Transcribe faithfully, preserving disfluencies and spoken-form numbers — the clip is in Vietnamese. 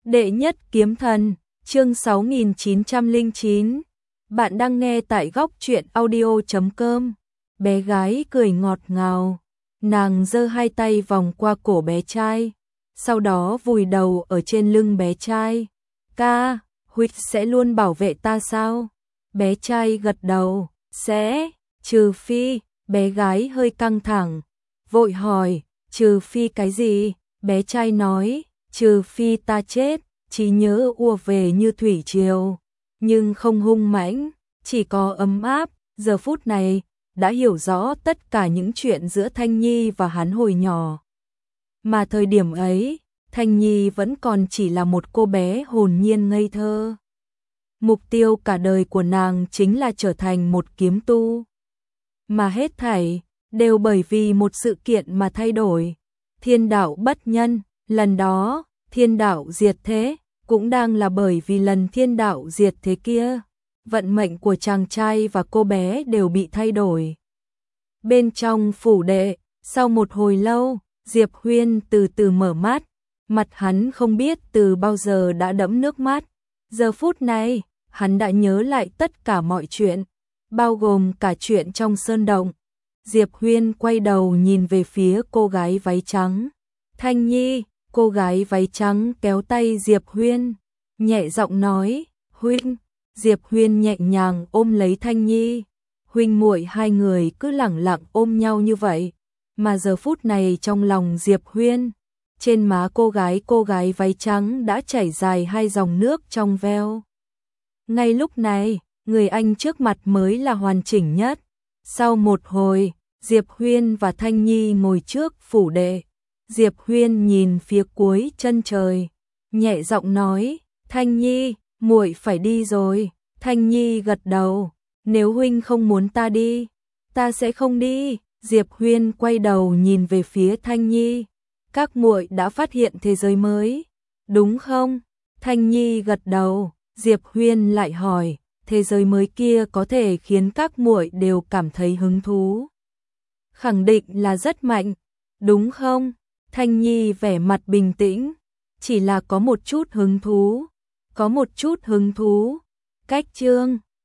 Đệ nhất kiếm thần, chương sáu nghìn chín trăm lẻ chín. Bạn đang nghe tại góc truyện audio chấm com. Bé gái cười ngọt ngào, nàng giơ hai tay vòng qua cổ bé trai, sau đó vùi đầu ở trên lưng bé trai. Ca, huynh sẽ luôn bảo vệ ta sao? Bé trai gật đầu, sẽ, trừ phi. Bé gái hơi căng thẳng, vội hỏi, trừ phi cái gì? Bé trai nói, trừ phi ta chết, trí nhớ ùa về như thủy triều, nhưng không hung mãnh, chỉ có ấm áp. Giờ phút này, đã hiểu rõ tất cả những chuyện giữa Thanh Nhi và hắn hồi nhỏ. Mà thời điểm ấy, Thanh Nhi vẫn còn chỉ là một cô bé hồn nhiên ngây thơ. Mục tiêu cả đời của nàng chính là trở thành một kiếm tu. Mà hết thảy, đều bởi vì một sự kiện mà thay đổi. Thiên đạo bất nhân, lần đó, thiên đạo diệt thế, cũng đang là bởi vì lần thiên đạo diệt thế kia. Vận mệnh của chàng trai và cô bé đều bị thay đổi. Bên trong phủ đệ, sau một hồi lâu, Diệp Huyên từ từ mở mắt, mặt hắn không biết từ bao giờ đã đẫm nước mắt. Giờ phút này, hắn đã nhớ lại tất cả mọi chuyện, bao gồm cả chuyện trong sơn động. Diệp Huyên quay đầu nhìn về phía cô gái váy trắng. Thanh Nhi, cô gái váy trắng kéo tay Diệp Huyên, nhẹ giọng nói, huynh. Diệp Huyên nhẹ nhàng ôm lấy Thanh Nhi. Huynh muội hai người cứ lẳng lặng ôm nhau như vậy. Mà giờ phút này trong lòng Diệp Huyên, trên má cô gái cô gái váy trắng đã chảy dài hai dòng nước trong veo. Ngay lúc này, người anh trước mặt mới là hoàn chỉnh nhất. Sau một hồi, Diệp Huyên và Thanh Nhi ngồi trước phủ đệ. Diệp Huyên nhìn phía cuối chân trời, nhẹ giọng nói, Thanh Nhi, muội phải đi rồi. Thanh Nhi gật đầu, nếu huynh không muốn ta đi, ta sẽ không đi. Diệp Huyên quay đầu nhìn về phía Thanh Nhi, các muội đã phát hiện thế giới mới, đúng không? Thanh Nhi gật đầu. Diệp Huyên lại hỏi, thế giới mới kia có thể khiến các muội đều cảm thấy hứng thú? Khẳng định là rất mạnh, đúng không? Thanh Nhi vẻ mặt bình tĩnh, chỉ là có một chút hứng thú, có một chút hứng thú. Cách chương